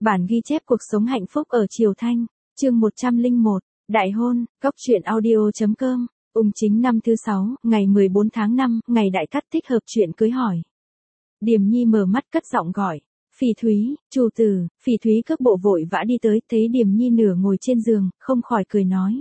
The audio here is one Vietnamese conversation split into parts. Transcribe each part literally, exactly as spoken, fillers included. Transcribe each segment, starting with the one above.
Bản ghi chép cuộc sống hạnh phúc ở Triều Thanh, chương một trăm lẻ một, Đại hôn, góc truyện audio.com, ung chính năm thứ sáu, ngày mười bốn tháng năm, ngày đại cát thích hợp chuyện cưới hỏi. Điềm Nhi mở mắt cất giọng gọi, Phỉ Thúy, chủ tử. Phỉ Thúy cước bộ vội vã đi tới, thấy Điềm Nhi nửa ngồi trên giường, không khỏi cười nói.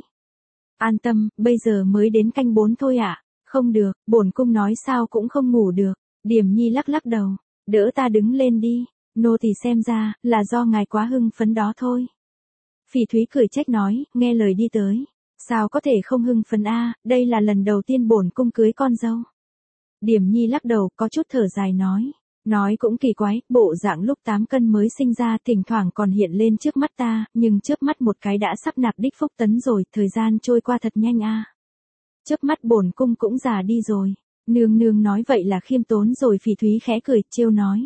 An tâm, bây giờ mới đến canh bốn thôi ạ. À? Không được, bổn cung nói sao cũng không ngủ được. Điềm Nhi lắc lắc đầu, đỡ ta đứng lên đi. Nô tỳ xem ra, là do ngài quá hưng phấn đó thôi. Phỉ Thúy cười trách nói, nghe lời đi tới. Sao có thể không hưng phấn a, à, đây là lần đầu tiên bổn cung cưới con dâu. Điềm Nhi lắc đầu, có chút thở dài nói. Nói cũng kỳ quái, bộ dạng lúc tám cân mới sinh ra thỉnh thoảng còn hiện lên trước mắt ta, nhưng trước mắt một cái đã sắp nạp đích phúc tấn rồi, thời gian trôi qua thật nhanh a. À. Trước mắt bổn cung cũng già đi rồi. Nương nương nói vậy là khiêm tốn rồi. Phỉ Thúy khẽ cười, trêu nói.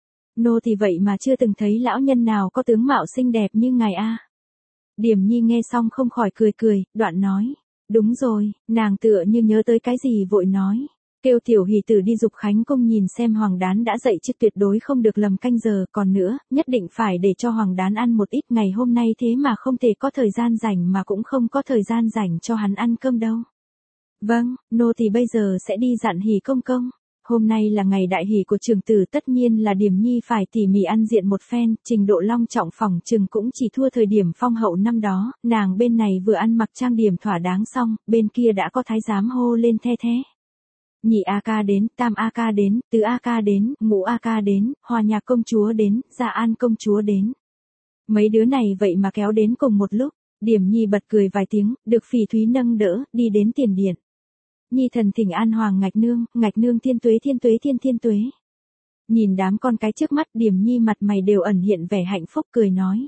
Nô thì vậy mà chưa từng thấy lão nhân nào có tướng mạo xinh đẹp như ngài a. À. Điềm Nhi nghe xong không khỏi cười cười, đoạn nói. Đúng rồi, nàng tựa như nhớ tới cái gì vội nói. Kêu tiểu hỷ tử đi dục khánh cung nhìn xem hoàng đán đã dậy chứ, tuyệt đối không được lầm canh giờ, còn nữa, nhất định phải để cho hoàng đán ăn một ít, ngày hôm nay thế mà không thể có thời gian rảnh mà cũng không có thời gian rảnh cho hắn ăn cơm đâu. Vâng, nô thì bây giờ sẽ đi dặn hỷ công công. Hôm nay là ngày đại hỷ của trưởng tử, tất nhiên là Điềm Nhi phải tỉ mỉ ăn diện một phen, trình độ long trọng phỏng chừng cũng chỉ thua thời điểm phong hậu năm đó, nàng bên này vừa ăn mặc trang điểm thỏa đáng xong, bên kia đã có thái giám hô lên the thế. Nhị A ca đến, tam A ca đến, tứ A ca đến, ngũ A ca đến, Hòa Nhạc công chúa đến, Dạ An công chúa đến. Mấy đứa này vậy mà kéo đến cùng một lúc, Điềm Nhi bật cười vài tiếng, được Phỉ Thúy nâng đỡ, đi đến tiền điện. Nhi thần thỉnh an hoàng ngạch nương, ngạch nương thiên tuế thiên tuế thiên thiên tuế. Nhìn đám con cái trước mắt, Điềm Nhi mặt mày đều ẩn hiện vẻ hạnh phúc, cười nói.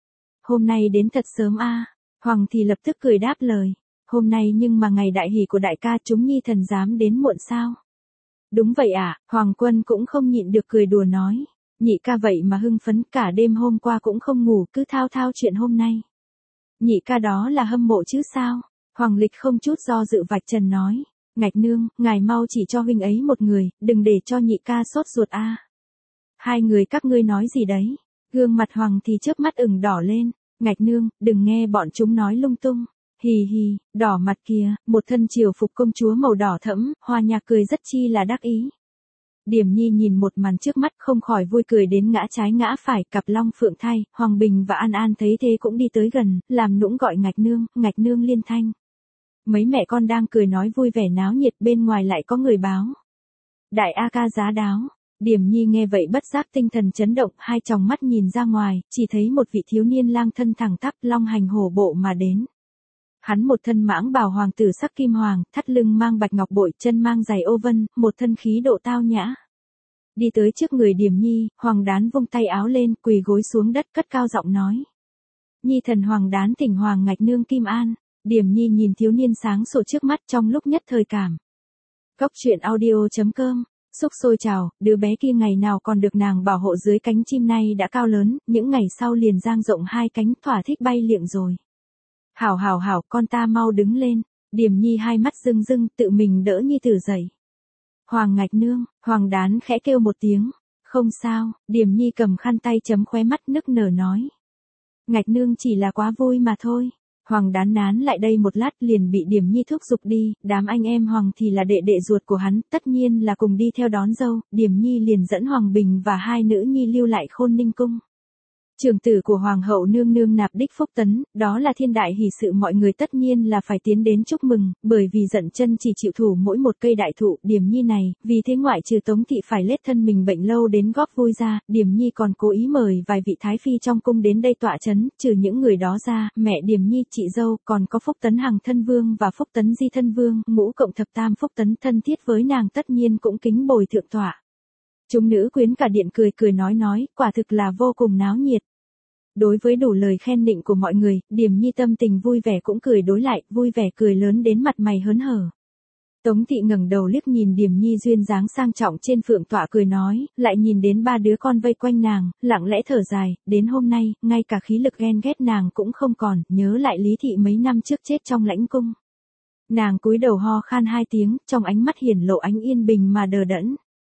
Hôm nay đến thật sớm a. À. Hoàng thì lập tức cười đáp lời. Hôm nay nhưng mà ngày đại hỷ của đại ca, chúng Nhi thần dám đến muộn sao? Đúng vậy ạ. À, Hoàng Quân cũng không nhịn được cười đùa nói. Nhị ca vậy mà hưng phấn, cả đêm hôm qua cũng không ngủ, cứ thao thao chuyện hôm nay. Nhị ca đó là hâm mộ chứ sao? Hoàng Lịch không chút do dự vạch trần nói. Ngạch nương, ngài mau chỉ cho huynh ấy một người, đừng để cho nhị ca sốt ruột a. À. Hai người các ngươi nói gì đấy? Gương mặt Hoàng thì chớp mắt ửng đỏ lên. Ngạch nương, đừng nghe bọn chúng nói lung tung. Hì hì, đỏ mặt kìa, một thân triều phục công chúa màu đỏ thẫm, Hòa Nhạc cười rất chi là đắc ý. Điềm Nhi nhìn một màn trước mắt không khỏi vui cười đến ngã trái ngã phải, cặp long phượng thai, Hoàng Bình và An An thấy thế cũng đi tới gần, làm nũng gọi ngạch nương, ngạch nương liên thanh. Mấy mẹ con đang cười nói vui vẻ náo nhiệt, bên ngoài lại có người báo. Đại A ca giá đáo. Điềm Nhi nghe vậy bất giác tinh thần chấn động, hai tròng mắt nhìn ra ngoài, chỉ thấy một vị thiếu niên lang thân thẳng tắp, long hành hổ bộ mà đến. Hắn một thân mãng bào hoàng tử sắc kim hoàng, thắt lưng mang bạch ngọc bội, chân mang giày ô vân, một thân khí độ tao nhã. Đi tới trước người Điềm Nhi, Hoàng Đán vung tay áo lên, quỳ gối xuống đất, cất cao giọng nói. Nhi thần Hoàng Đán thỉnh Hoàng ngạch nương Kim An. Điềm Nhi nhìn thiếu niên sáng sủa trước mắt trong lúc nhất thời cảm. Góc truyện audio.com, xúc sôi trào, đứa bé kia ngày nào còn được nàng bảo hộ dưới cánh chim nay đã cao lớn, những ngày sau liền dang rộng hai cánh, thỏa thích bay liệng rồi. Hảo hảo hảo, con ta mau đứng lên. Điềm Nhi hai mắt rưng rưng, tự mình đỡ Nhi tử dậy. Hoàng ngạch nương, Hoàng Đán khẽ kêu một tiếng. Không sao, Điềm Nhi cầm khăn tay chấm khóe mắt nức nở nói. Ngạch nương chỉ là quá vui mà thôi. Hoàng Đán nán lại đây một lát liền bị Điềm Nhi thúc giục đi, đám anh em Hoàng thì là đệ đệ ruột của hắn, tất nhiên là cùng đi theo đón dâu, Điềm Nhi liền dẫn Hoàng Bình và hai nữ nhi lưu lại Khôn Ninh cung. Trưởng tử của Hoàng hậu nương nương nạp đích phúc tấn, đó là thiên đại hỷ sự, mọi người tất nhiên là phải tiến đến chúc mừng, bởi vì giận chân chỉ chịu thủ mỗi một cây đại thụ. Điềm Nhi này, vì thế ngoại trừ Tống thị phải lết thân mình bệnh lâu đến góp vui ra, Điềm Nhi còn cố ý mời vài vị thái phi trong cung đến đây tọa chấn, trừ những người đó ra, mẹ Điềm Nhi, chị dâu, còn có Phúc Tấn Hằng thân vương và Phúc Tấn Di thân vương, ngũ cộng thập tam Phúc Tấn thân thiết với nàng tất nhiên cũng kính bồi thượng tọa. Chúng nữ quyến cả điện cười cười nói nói, quả thực là vô cùng náo nhiệt. Đối với đủ lời khen nịnh của mọi người, Điềm Nhi tâm tình vui vẻ cũng cười đối lại, vui vẻ cười lớn đến mặt mày hớn hở. Tống thị ngẩng đầu liếc nhìn Điềm Nhi duyên dáng sang trọng trên phượng tọa cười nói, lại nhìn đến ba đứa con vây quanh nàng, lặng lẽ thở dài, đến hôm nay, ngay cả khí lực ghen ghét nàng cũng không còn, nhớ lại Lý thị mấy năm trước chết trong lãnh cung. Nàng cúi đầu ho khan hai tiếng, trong ánh mắt hiển lộ ánh yên bình mà đờ đẫn.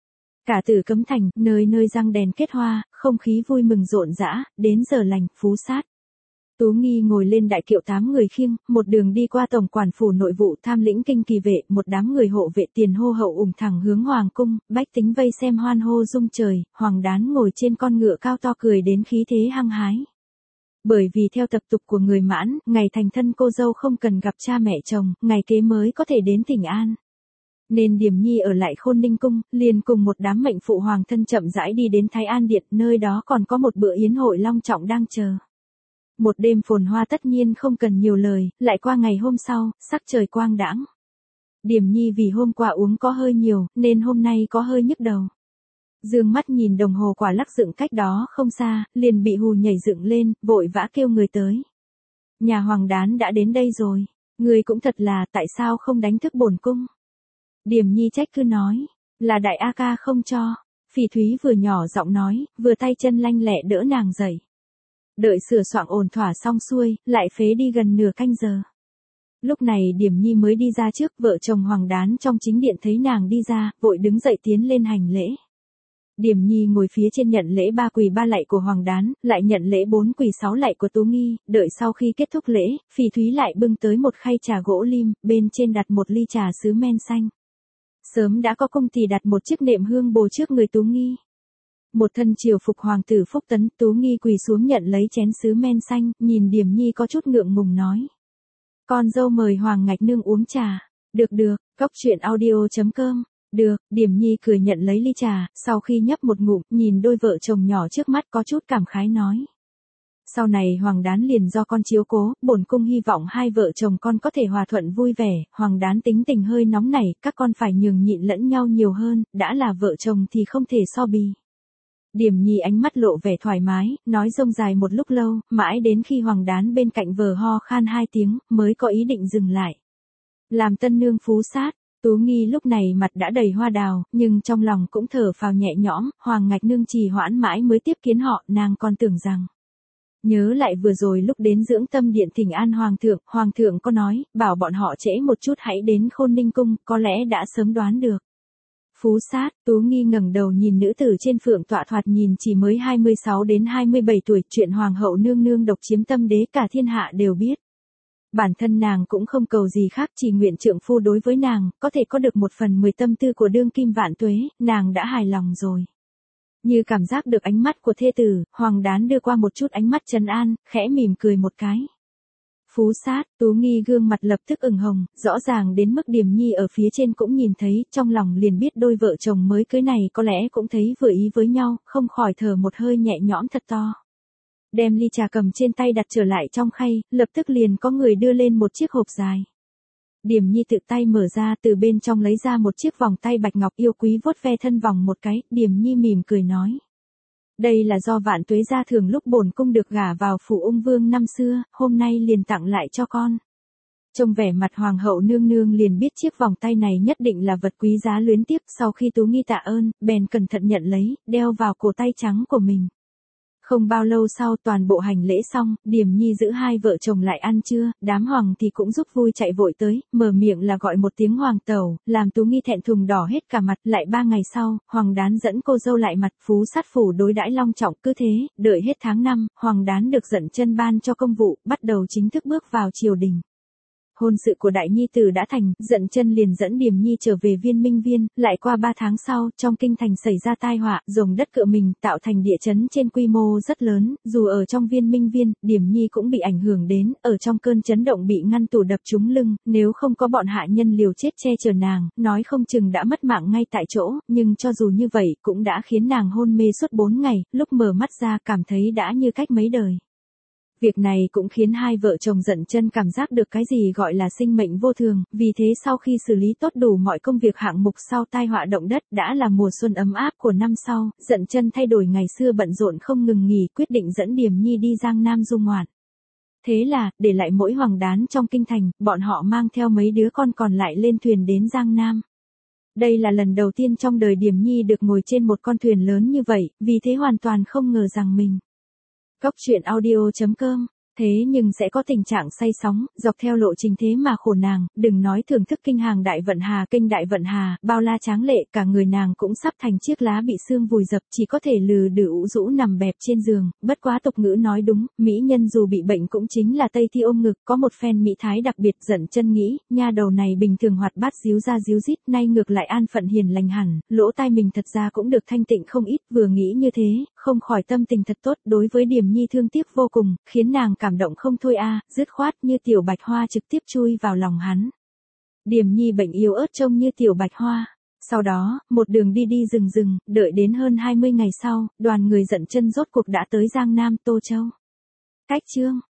Cả Tử Cấm Thành, nơi nơi răng đèn kết hoa, không khí vui mừng rộn rã, đến giờ lành, Phú Sát. Tú Nghi ngồi lên đại kiệu tám người khiêng, một đường đi qua tổng quản phủ nội vụ tham lĩnh kinh kỳ vệ, một đám người hộ vệ tiền hô hậu ủng thẳng hướng hoàng cung, bách tính vây xem hoan hô rung trời, Hoàng Đán ngồi trên con ngựa cao to cười đến khí thế hăng hái. Bởi vì theo tập tục của người Mãn, ngày thành thân cô dâu không cần gặp cha mẹ chồng, ngày kế mới có thể đến Thỉnh An. Nên Điềm Nhi ở lại Khôn Ninh cung, liền cùng một đám mệnh phụ hoàng thân chậm rãi đi đến Thái An Điện, nơi đó còn có một bữa yến hội long trọng đang chờ. Một đêm phồn hoa tất nhiên không cần nhiều lời, lại qua ngày hôm sau, sắc trời quang đãng. Điềm Nhi vì hôm qua uống có hơi nhiều, nên hôm nay có hơi nhức đầu. Dương mắt nhìn đồng hồ quả lắc dựng cách đó không xa, liền bị hù nhảy dựng lên, vội vã kêu người tới. Nhà Hoàng Đán đã đến đây rồi, người cũng thật là, tại sao không đánh thức bổn cung? Điềm Nhi trách cứ nói, là đại A ca không cho. Phỉ Thúy vừa nhỏ giọng nói, vừa tay chân lanh lẹ đỡ nàng dậy. Đợi sửa soạn ổn thỏa xong xuôi, lại phế đi gần nửa canh giờ. Lúc này Điềm Nhi mới đi ra trước, vợ chồng Hoàng Đán trong chính điện thấy nàng đi ra, vội đứng dậy tiến lên hành lễ. Điềm Nhi ngồi phía trên nhận lễ ba quỳ ba lạy của Hoàng Đán, lại nhận lễ bốn quỳ sáu lạy của Tú Nghi, đợi sau khi kết thúc lễ, Phỉ Thúy lại bưng tới một khay trà gỗ lim, bên trên đặt một ly trà sứ men xanh. Sớm đã có công tỳ đặt một chiếc nệm hương bồ trước người Tú Nghi. Một thân triều phục hoàng tử Phúc Tấn, Tú Nghi quỳ xuống nhận lấy chén sứ men xanh, nhìn Điềm Nhi có chút ngượng ngùng nói. Con dâu mời Hoàng Ngạch Nương uống trà. Được được, Cóc Truyện Audio chấm com. Được, Điềm Nhi cười nhận lấy ly trà, sau khi nhấp một ngụm, nhìn đôi vợ chồng nhỏ trước mắt có chút cảm khái nói. Sau này Hoàng Đán liền do con chiếu cố, bổn cung hy vọng hai vợ chồng con có thể hòa thuận vui vẻ, Hoàng Đán tính tình hơi nóng nảy, các con phải nhường nhịn lẫn nhau nhiều hơn, đã là vợ chồng thì không thể so bì. Điềm Nhi ánh mắt lộ vẻ thoải mái, nói rông dài một lúc lâu, mãi đến khi Hoàng Đán bên cạnh vờ ho khan hai tiếng, mới có ý định dừng lại. Làm tân nương Phú Sát, Tú Nghi lúc này mặt đã đầy hoa đào, nhưng trong lòng cũng thở phào nhẹ nhõm, Hoàng Ngạch Nương trì hoãn mãi mới tiếp kiến họ, nàng còn tưởng rằng. Nhớ lại vừa rồi lúc đến dưỡng tâm điện Thỉnh An Hoàng thượng, Hoàng thượng có nói, bảo bọn họ trễ một chút hãy đến Khôn Ninh cung, có lẽ đã sớm đoán được. Phú Sát, Tú Nghi ngẩng đầu nhìn nữ tử trên phượng tọa thoạt nhìn chỉ mới hai mươi sáu đến hai mươi bảy tuổi, chuyện Hoàng hậu nương nương độc chiếm tâm đế cả thiên hạ đều biết. Bản thân nàng cũng không cầu gì khác, chỉ nguyện trượng phu đối với nàng, có thể có được một phần mười tâm tư của đương kim vạn tuế, nàng đã hài lòng rồi. Như cảm giác được ánh mắt của thê tử, Hoàng Đán đưa qua một chút ánh mắt trấn an, khẽ mỉm cười một cái. Phú Sát, Tú Nghi gương mặt lập tức ửng hồng, rõ ràng đến mức Điềm Nhi ở phía trên cũng nhìn thấy, trong lòng liền biết đôi vợ chồng mới cưới này có lẽ cũng thấy vừa ý với nhau, không khỏi thở một hơi nhẹ nhõm thật to. Đem ly trà cầm trên tay đặt trở lại trong khay, lập tức liền có người đưa lên một chiếc hộp dài. Điềm Nhi tự tay mở ra, từ bên trong lấy ra một chiếc vòng tay bạch ngọc yêu quý, vuốt ve thân vòng một cái, Điềm Nhi mỉm cười nói. Đây là do vạn tuế gia thường lúc bổn cung được gả vào phủ ung vương năm xưa, hôm nay liền tặng lại cho con. Trông vẻ mặt Hoàng hậu nương nương liền biết chiếc vòng tay này nhất định là vật quý giá luyến tiếc, sau khi Tú Nghi tạ ơn, bèn cẩn thận nhận lấy, đeo vào cổ tay trắng của mình. Không bao lâu sau toàn bộ hành lễ xong, Điềm Nhi giữ hai vợ chồng lại ăn trưa, đám hoàng thì cũng giúp vui chạy vội tới, mở miệng là gọi một tiếng hoàng tẩu, làm Tú Nghi thẹn thùng đỏ hết cả mặt. Lại ba ngày sau, Hoàng Đán dẫn cô dâu lại mặt, Phú Sát phủ đối đãi long trọng, cứ thế, đợi hết tháng năm, Hoàng Đán được dận chân ban cho công vụ, bắt đầu chính thức bước vào triều đình. Hôn sự của đại nhi tử đã thành, dận chân liền dẫn Điềm Nhi trở về Viên Minh Viên, lại qua ba tháng sau, trong kinh thành xảy ra tai họa, dòng đất cựa mình, tạo thành địa chấn trên quy mô rất lớn, dù ở trong Viên Minh Viên, Điềm Nhi cũng bị ảnh hưởng đến, ở trong cơn chấn động bị ngăn tủ đập trúng lưng, nếu không có bọn hạ nhân liều chết che chở nàng, nói không chừng đã mất mạng ngay tại chỗ, nhưng cho dù như vậy, cũng đã khiến nàng hôn mê suốt bốn ngày, lúc mở mắt ra cảm thấy đã như cách mấy đời. Việc này cũng khiến hai vợ chồng dận chân cảm giác được cái gì gọi là sinh mệnh vô thường, vì thế sau khi xử lý tốt đủ mọi công việc hạng mục sau tai họa động đất, đã là mùa xuân ấm áp của năm sau, dận chân thay đổi ngày xưa bận rộn không ngừng nghỉ, quyết định dẫn Điềm Nhi đi Giang Nam du ngoạn. Thế là, để lại mỗi Hoàng Đán trong kinh thành, bọn họ mang theo mấy đứa con còn lại lên thuyền đến Giang Nam. Đây là lần đầu tiên trong đời Điềm Nhi được ngồi trên một con thuyền lớn như vậy, vì thế hoàn toàn không ngờ rằng mình. Cóc Truyện Audio chấm com Thế nhưng sẽ có tình trạng say sóng, dọc theo lộ trình thế mà khổ nàng, đừng nói thưởng thức kinh hàng đại vận hà, kinh đại vận hà, bao la tráng lệ, cả người nàng cũng sắp thành chiếc lá bị sương vùi dập, chỉ có thể lừ đừ ủ rũ nằm bẹp trên giường, bất quá tục ngữ nói đúng, mỹ nhân dù bị bệnh cũng chính là Tây Thi ôm ngực, có một phen mỹ thái đặc biệt giận chân nghĩ, nha đầu này bình thường hoạt bát díu ra díu dít, nay ngược lại an phận hiền lành hẳn, lỗ tai mình thật ra cũng được thanh tịnh không ít, vừa nghĩ như thế, không khỏi tâm tình thật tốt, đối với Điềm Nhi thương tiếc vô cùng, khiến nàng cảm động không thôi a, dứt khoát như tiểu bạch hoa trực tiếp chui vào lòng hắn. Điềm Nhi bệnh yếu ớt trông như tiểu bạch hoa. Sau đó, một đường đi đi rừng rừng, đợi đến hơn hai mươi ngày sau, đoàn người giận chân rốt cuộc đã tới Giang Nam Tô Châu. Cách chương